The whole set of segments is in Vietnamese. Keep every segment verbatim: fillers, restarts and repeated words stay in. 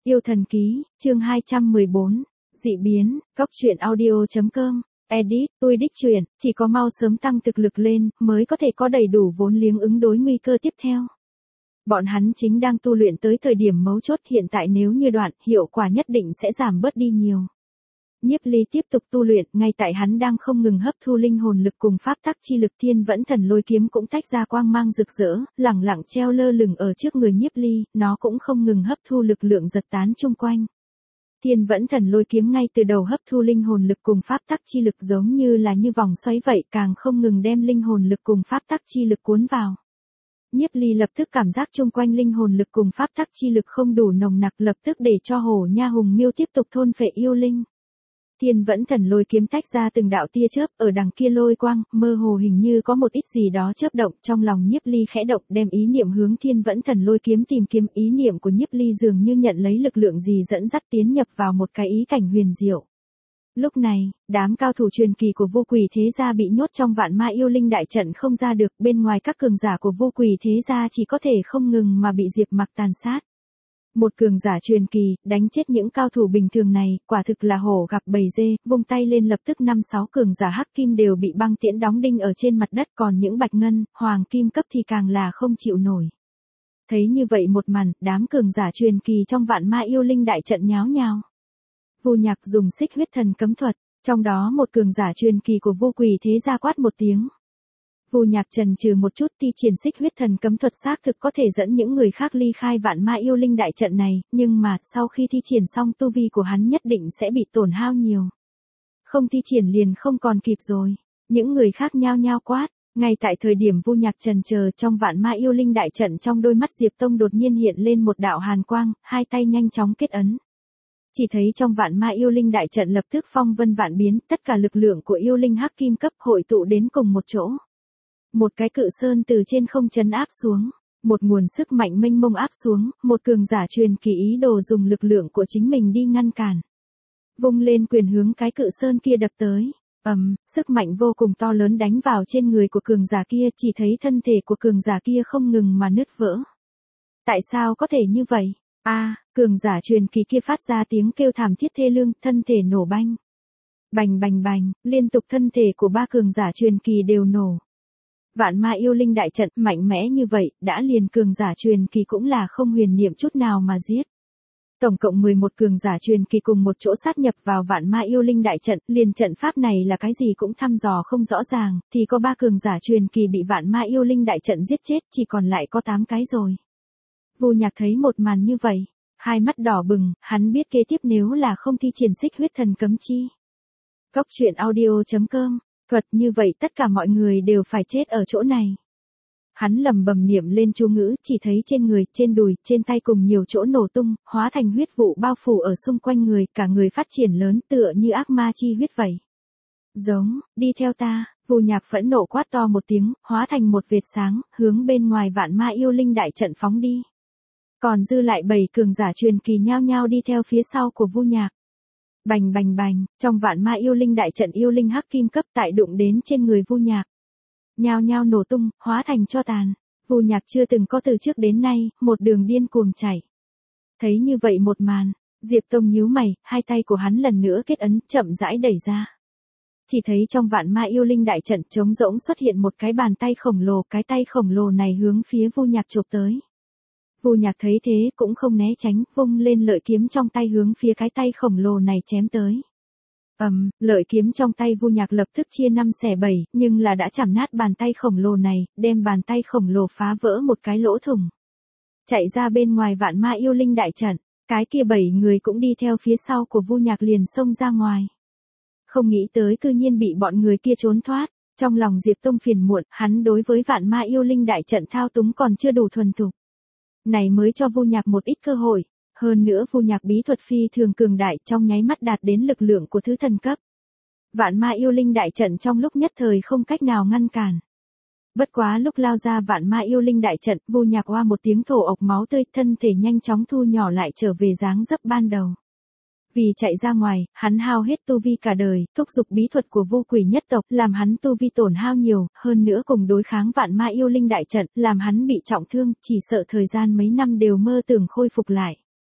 Yêu thần ký, chương hai trăm mười bốn, dị biến, góc truyện audio.com, edit, tôi đích truyện, chỉ có mau sớm tăng thực lực lên, mới có thể có đầy đủ vốn liếng ứng đối nguy cơ tiếp theo. Bọn hắn chính đang tu luyện tới thời điểm mấu chốt, hiện tại nếu như đoạn, hiệu quả nhất định sẽ giảm bớt đi nhiều. Nhiếp Ly tiếp tục tu luyện, ngay tại hắn đang không ngừng hấp thu linh hồn lực cùng pháp tắc chi lực, Thiên Vẫn Thần Lôi Kiếm cũng tách ra quang mang rực rỡ, lẳng lặng treo lơ lửng ở trước người Nhiếp Ly, nó cũng không ngừng hấp thu lực lượng giật tán chung quanh. Thiên Vẫn Thần Lôi Kiếm ngay từ đầu hấp thu linh hồn lực cùng pháp tắc chi lực giống như là như vòng xoáy vậy, càng không ngừng đem linh hồn lực cùng pháp tắc chi lực cuốn vào. Nhiếp Ly lập tức cảm giác chung quanh linh hồn lực cùng pháp tắc chi lực không đủ nồng nặc, lập tức để cho Hổ Nha Hùng Miêu tiếp tục thôn phệ yêu linh. Thiên Vẫn Thần Lôi Kiếm tách ra từng đạo tia chớp, ở đằng kia lôi quang, mơ hồ hình như có một ít gì đó chớp động, trong lòng Nhiếp Ly khẽ động, đem ý niệm hướng Thiên Vẫn Thần Lôi Kiếm tìm kiếm, ý niệm của Nhiếp Ly dường như nhận lấy lực lượng gì dẫn dắt tiến nhập vào một cái ý cảnh huyền diệu. Lúc này, đám cao thủ truyền kỳ của Vô Quỷ Thế Gia bị nhốt trong Vạn Ma Yêu Linh đại trận không ra được, bên ngoài các cường giả của Vô Quỷ Thế Gia chỉ có thể không ngừng mà bị Diệp Mặc tàn sát. Một cường giả truyền kỳ, đánh chết những cao thủ bình thường này, quả thực là hổ gặp bầy dê, vung tay lên lập tức năm sáu cường giả hắc kim đều bị băng tiễn đóng đinh ở trên mặt đất, còn những bạch ngân, hoàng kim cấp thì càng là không chịu nổi. Thấy như vậy một màn, đám cường giả truyền kỳ trong Vạn Ma Yêu Linh đại trận nháo nhào. Vu Nhạc dùng xích huyết thần cấm thuật, trong đó một cường giả truyền kỳ của Vô Quỷ Thế Gia quát một tiếng. Vu Nhạc chần chừ một chút, thi triển xích huyết thần cấm thuật xác thực có thể dẫn những người khác ly khai Vạn Ma Yêu Linh đại trận này, nhưng mà sau khi thi triển xong tu vi của hắn nhất định sẽ bị tổn hao nhiều. Không thi triển liền không còn kịp rồi. Những người khác nhao nhao quát. Ngay tại thời điểm Vu Nhạc chần chờ, trong Vạn Ma Yêu Linh đại trận trong đôi mắt Diệp Tông đột nhiên hiện lên một đạo hàn quang, hai tay nhanh chóng kết ấn. Chỉ thấy trong Vạn Ma Yêu Linh đại trận lập tức phong vân vạn biến, tất cả lực lượng của yêu linh hắc kim cấp hội tụ đến cùng một chỗ. Một cái cự sơn từ trên không trấn áp xuống, một nguồn sức mạnh mênh mông áp xuống, một cường giả truyền kỳ ý đồ dùng lực lượng của chính mình đi ngăn cản. Vung lên quyền hướng cái cự sơn kia đập tới, ầm, um, sức mạnh vô cùng to lớn đánh vào trên người của cường giả kia, chỉ thấy thân thể của cường giả kia không ngừng mà nứt vỡ. Tại sao có thể như vậy? A, à, cường giả truyền kỳ kia phát ra tiếng kêu thảm thiết thê lương, thân thể nổ banh. Bành bành bành, liên tục thân thể của ba cường giả truyền kỳ đều nổ. Vạn Ma Yêu Linh đại trận mạnh mẽ như vậy, đã liền cường giả truyền kỳ cũng là không huyền niệm chút nào mà giết. Tổng cộng mười một cường giả truyền kỳ cùng một chỗ sát nhập vào Vạn Ma Yêu Linh đại trận, liền trận pháp này là cái gì cũng thăm dò không rõ ràng, thì có ba cường giả truyền kỳ bị Vạn Ma Yêu Linh đại trận giết chết, chỉ còn lại có tám cái rồi. Vu Nhạc thấy một màn như vậy, hai mắt đỏ bừng, hắn biết kế tiếp nếu là không thi triển xích huyết thần cấm chi. Góc truyện audio.com, thuật như vậy tất cả mọi người đều phải chết ở chỗ này. Hắn lầm bầm niệm lên chú ngữ, chỉ thấy trên người, trên đùi, trên tay cùng nhiều chỗ nổ tung, hóa thành huyết vụ bao phủ ở xung quanh người, cả người phát triển lớn tựa như ác ma chi huyết vậy. Giống, đi theo ta, Vu Nhạc phẫn nộ quát to một tiếng, hóa thành một vệt sáng, hướng bên ngoài Vạn Ma Yêu Linh đại trận phóng đi. Còn dư lại bảy cường giả truyền kỳ nhao nhao đi theo phía sau của Vu Nhạc. Bành bành bành, trong Vạn Ma Yêu Linh đại trận yêu linh hắc kim cấp tại đụng đến trên người Vu Nhạc. Nhao nhao nổ tung, hóa thành tro tàn. Vu Nhạc chưa từng có từ trước đến nay, một đường điên cuồng chảy. Thấy như vậy một màn, Diệp Tông nhíu mày, hai tay của hắn lần nữa kết ấn, chậm rãi đẩy ra. Chỉ thấy trong Vạn Ma Yêu Linh đại trận trống rỗng xuất hiện một cái bàn tay khổng lồ, cái tay khổng lồ này hướng phía Vu Nhạc chộp tới. Vu Nhạc thấy thế cũng không né tránh, vung lên lợi kiếm trong tay hướng phía cái tay khổng lồ này chém tới. Ầm, um, lợi kiếm trong tay Vu Nhạc lập tức chia năm xẻ bảy, nhưng là đã chảm nát bàn tay khổng lồ này, đem bàn tay khổng lồ phá vỡ một cái lỗ thủng. Chạy ra bên ngoài Vạn Ma Yêu Linh đại trận, cái kia bảy người cũng đi theo phía sau của Vu Nhạc liền xông ra ngoài. Không nghĩ tới cư nhiên bị bọn người kia trốn thoát, trong lòng Diệp Tông phiền muộn, hắn đối với Vạn Ma Yêu Linh đại trận thao túng còn chưa đủ thuần thục. Này mới cho Vu Nhạc một ít cơ hội, hơn nữa Vu Nhạc bí thuật phi thường cường đại, trong nháy mắt đạt đến lực lượng của thứ thần cấp. Vạn Ma Yêu Linh đại trận trong lúc nhất thời không cách nào ngăn cản. Bất quá lúc lao ra Vạn Ma Yêu Linh đại trận, Vu Nhạc oa một tiếng thổ ộc máu tươi, thân thể nhanh chóng thu nhỏ lại trở về dáng dấp ban đầu. Vì chạy ra ngoài, hắn hao hết tu vi cả đời, thúc giục bí thuật của Vô Quỷ nhất tộc, làm hắn tu vi tổn hao nhiều, hơn nữa cùng đối kháng Vạn Ma Yêu Linh đại trận, làm hắn bị trọng thương, chỉ sợ thời gian mấy năm đều mơ tưởng khôi phục lại.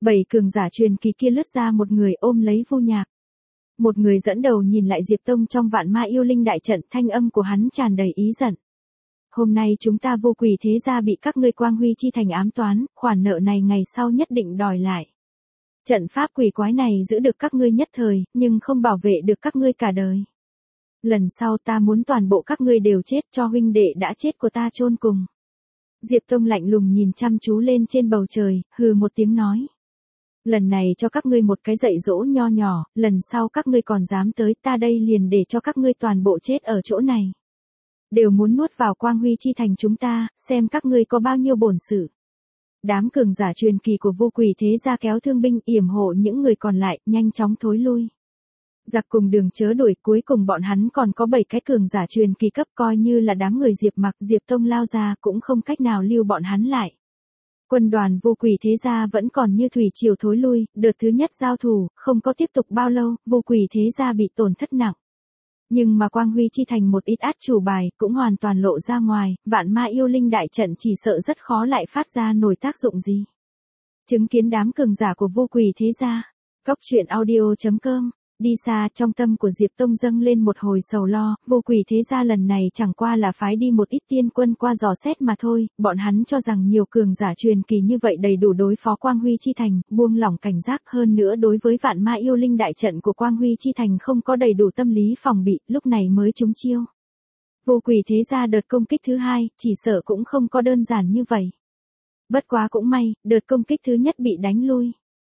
Bảy cường giả truyền kỳ kia lướt ra, một người ôm lấy Vu Nhạc. Một người dẫn đầu nhìn lại Diệp Tông trong vạn ma yêu linh đại trận, thanh âm của hắn tràn đầy ý giận. Hôm nay chúng ta Vô Quỷ thế gia bị các ngươi Quang Huy chi thành ám toán, khoản nợ này ngày sau nhất định đòi lại. Trận pháp quỷ quái này giữ được các ngươi nhất thời, nhưng không bảo vệ được các ngươi cả đời. Lần sau ta muốn toàn bộ các ngươi đều chết, cho huynh đệ đã chết của ta chôn cùng. Diệp Tông lạnh lùng nhìn chăm chú lên trên bầu trời, hừ một tiếng nói. Lần này cho các ngươi một cái dạy dỗ nho nhỏ, lần sau các ngươi còn dám tới, ta đây liền để cho các ngươi toàn bộ chết ở chỗ này. Đều muốn nuốt vào Quang Huy chi thành chúng ta, xem các ngươi có bao nhiêu bổn sự. Đám cường giả truyền kỳ của Vô Quỷ thế gia kéo thương binh yểm hộ những người còn lại, nhanh chóng thối lui. Giặc cùng đường chớ đuổi, cuối cùng bọn hắn còn có bảy cái cường giả truyền kỳ cấp, coi như là đám người Diệp Mặc, Diệp Tông lao ra cũng không cách nào lưu bọn hắn lại. Quân đoàn Vô Quỷ thế gia vẫn còn như thủy triều thối lui, đợt thứ nhất giao thủ, không có tiếp tục bao lâu, Vô Quỷ thế gia bị tổn thất nặng. Nhưng mà Quang Huy chi thành một ít át chủ bài, cũng hoàn toàn lộ ra ngoài, vạn ma yêu linh đại trận chỉ sợ rất khó lại phát ra nổi tác dụng gì. Chứng kiến đám cường giả của Vô Quỷ thế gia, Cốc truyện audio chấm com. Đi xa, trong tâm của Diệp Tông dâng lên một hồi sầu lo, Vô Quỷ thế gia lần này chẳng qua là phái đi một ít tiên quân qua dò xét mà thôi, bọn hắn cho rằng nhiều cường giả truyền kỳ như vậy đầy đủ đối phó Quang Huy chi thành, buông lỏng cảnh giác, hơn nữa đối với vạn ma yêu linh đại trận của Quang Huy chi thành không có đầy đủ tâm lý phòng bị, lúc này mới trúng chiêu. Vô Quỷ thế gia đợt công kích thứ hai, chỉ sợ cũng không có đơn giản như vậy. Bất quá cũng may, đợt công kích thứ nhất bị đánh lui.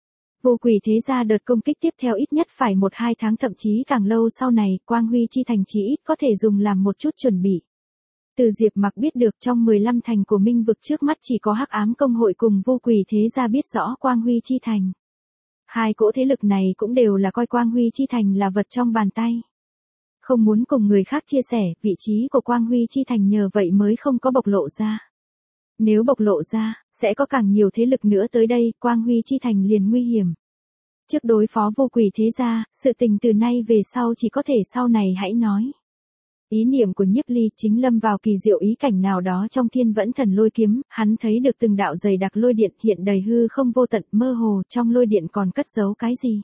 Vô Quỷ thế gia đợt công kích tiếp theo ít nhất phải một hai tháng, thậm chí càng lâu sau này, Quang Huy chi thành chỉ ít có thể dùng làm một chút chuẩn bị. Từ Diệp Mặc biết được trong mười lăm thành của Minh vực trước mắt chỉ có Hắc Ám công hội cùng Vô Quỷ thế gia biết rõ Quang Huy chi thành. Hai cỗ thế lực này cũng đều là coi Quang Huy chi thành là vật trong bàn tay. Không muốn cùng người khác chia sẻ, vị trí của Quang Huy chi thành nhờ vậy mới không có bộc lộ ra. Nếu bộc lộ ra, sẽ có càng nhiều thế lực nữa tới đây, Quang Huy chi thành liền nguy hiểm. Trước đối phó Vô Quỷ thế gia, sự tình từ nay về sau chỉ có thể sau này hãy nói. Ý niệm của Nhiếp Ly chính lâm vào kỳ diệu ý cảnh nào đó trong Thiên Vẫn Thần Lôi Kiếm, hắn thấy được từng đạo dày đặc lôi điện hiện đầy hư không vô tận, mơ hồ trong lôi điện còn cất giấu cái gì.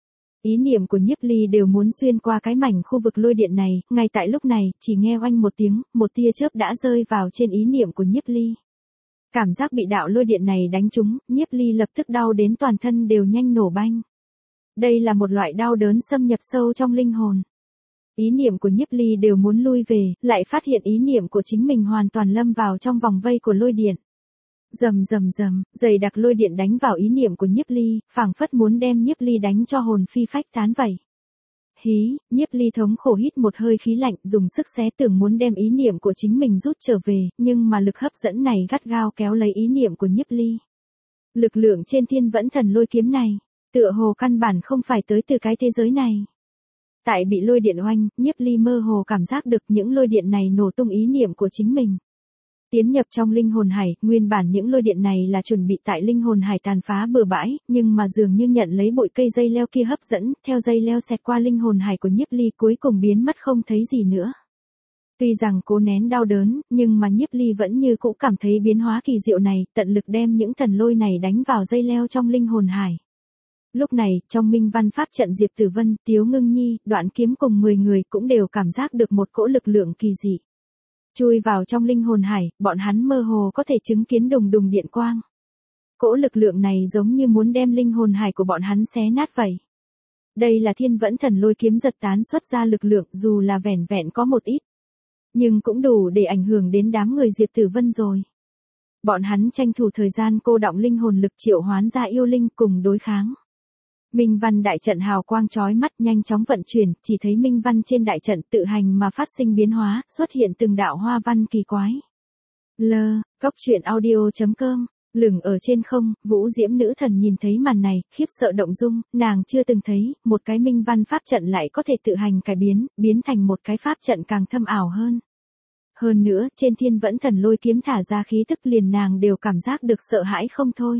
Ý niệm của Nhiếp Ly đều muốn xuyên qua cái mảnh khu vực lôi điện này, ngay tại lúc này, chỉ nghe oanh một tiếng, một tia chớp đã rơi vào trên ý niệm của Nhiếp Ly. Cảm giác bị đạo lôi điện này đánh trúng, Nhiếp Ly lập tức đau đến toàn thân đều nhanh nổ banh. Đây là một loại đau đớn xâm nhập sâu trong linh hồn. Ý niệm của Nhiếp Ly đều muốn lui về, lại phát hiện ý niệm của chính mình hoàn toàn lâm vào trong vòng vây của lôi điện. Rầm rầm rầm, dày đặc lôi điện đánh vào ý niệm của Nhiếp Ly, phảng phất muốn đem Nhiếp Ly đánh cho hồn phi phách tán vậy. Hí, Nhiếp Ly thống khổ hít một hơi khí lạnh, dùng sức xé tưởng muốn đem ý niệm của chính mình rút trở về, nhưng mà lực hấp dẫn này gắt gao kéo lấy ý niệm của Nhiếp Ly. Lực lượng trên Thiên Vẫn Thần Lôi Kiếm này, tựa hồ căn bản không phải tới từ cái thế giới này. Tại bị lôi điện oanh, Nhiếp Ly mơ hồ cảm giác được những lôi điện này nổ tung ý niệm của chính mình. Tiến nhập trong linh hồn hải, nguyên bản những lôi điện này là chuẩn bị tại linh hồn hải tàn phá bừa bãi, nhưng mà dường như nhận lấy bụi cây dây leo kia hấp dẫn, theo dây leo xẹt qua linh hồn hải của Nhiếp Ly cuối cùng biến mất không thấy gì nữa. Tuy rằng cố nén đau đớn, nhưng mà Nhiếp Ly vẫn như cũ cảm thấy biến hóa kỳ diệu này, tận lực đem những thần lôi này đánh vào dây leo trong linh hồn hải. Lúc này, trong Minh Văn Pháp trận Diệp Tử Vân, Tiếu Ngưng Nhi, Đoạn Kiếm cùng mười người cũng đều cảm giác được một cỗ lực lượng kỳ dị. Chui vào trong linh hồn hải, bọn hắn mơ hồ có thể chứng kiến đùng đùng điện quang. Cỗ lực lượng này giống như muốn đem linh hồn hải của bọn hắn xé nát vậy. Đây là Thiên Vẫn Thần Lôi Kiếm giật tán xuất ra lực lượng, dù là vẻn vẹn có một ít, nhưng cũng đủ để ảnh hưởng đến đám người Diệp Tử Vân rồi. Bọn hắn tranh thủ thời gian cô đọng linh hồn lực triệu hoán ra yêu linh cùng đối kháng. Minh Văn đại trận hào quang chói mắt nhanh chóng vận chuyển, chỉ thấy Minh Văn trên đại trận tự hành mà phát sinh biến hóa, xuất hiện từng đạo hoa văn kỳ quái. L, Cốc truyện audio chấm com, lửng ở trên không, Vũ Diễm nữ thần nhìn thấy màn này, khiếp sợ động dung, nàng chưa từng thấy, một cái Minh Văn pháp trận lại có thể tự hành cải biến, biến thành một cái pháp trận càng thâm ảo hơn. Hơn nữa, trên Thiên Vẫn Thần Lôi Kiếm thả ra khí tức liền nàng đều cảm giác được sợ hãi không thôi.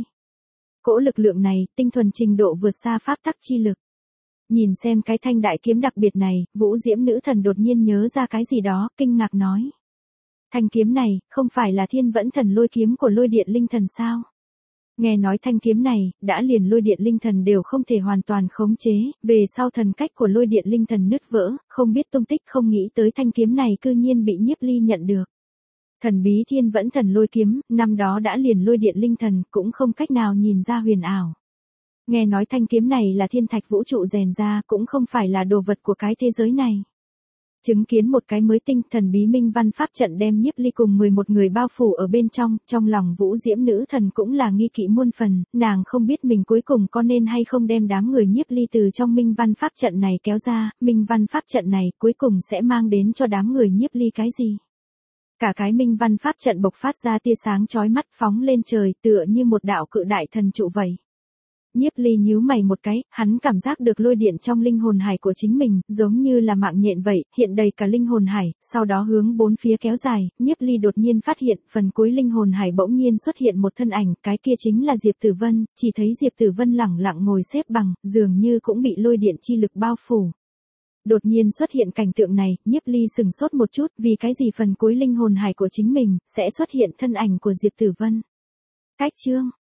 Cỗ lực lượng này, tinh thuần trình độ vượt xa pháp tắc chi lực. Nhìn xem cái thanh đại kiếm đặc biệt này, Vũ Diễm nữ thần đột nhiên nhớ ra cái gì đó, kinh ngạc nói. Thanh kiếm này, không phải là Thiên Vẫn Thần Lôi Kiếm của Lôi Điện Linh Thần sao? Nghe nói thanh kiếm này, đã liền lôi điện linh thần đều không thể hoàn toàn khống chế, về sau thần cách của lôi điện linh thần nứt vỡ, không biết tung tích, không nghĩ tới thanh kiếm này cư nhiên bị Nhiếp Ly nhận được. Thần bí thiên vẫn thần lôi kiếm, năm đó đã liền lôi điện linh thần, cũng không cách nào nhìn ra huyền ảo. Nghe nói thanh kiếm này là thiên thạch vũ trụ rèn ra, cũng không phải là đồ vật của cái thế giới này. Chứng kiến một cái mới tinh, thần bí minh văn pháp trận đem Nhiếp Ly cùng mười một người bao phủ ở bên trong, trong lòng Vũ Diễm nữ thần cũng là nghi kỵ muôn phần, nàng không biết mình cuối cùng có nên hay không đem đám người Nhiếp Ly từ trong minh văn pháp trận này kéo ra, minh văn pháp trận này cuối cùng sẽ mang đến cho đám người Nhiếp Ly cái gì. Cả cái minh văn pháp trận bộc phát ra tia sáng chói mắt phóng lên trời tựa như một đạo cự đại thần trụ vậy. Nhiếp Ly nhíu mày một cái, hắn cảm giác được lôi điện trong linh hồn hải của chính mình, giống như là mạng nhện vậy, hiện đầy cả linh hồn hải, sau đó hướng bốn phía kéo dài, Nhiếp Ly đột nhiên phát hiện, phần cuối linh hồn hải bỗng nhiên xuất hiện một thân ảnh, cái kia chính là Diệp Tử Vân, chỉ thấy Diệp Tử Vân lẳng lặng ngồi xếp bằng, dường như cũng bị lôi điện chi lực bao phủ. Đột nhiên xuất hiện cảnh tượng này, Nhiếp Ly sừng sốt một chút, vì cái gì phần cuối linh hồn hải của chính mình, sẽ xuất hiện thân ảnh của Diệp Tử Vân. Cách chương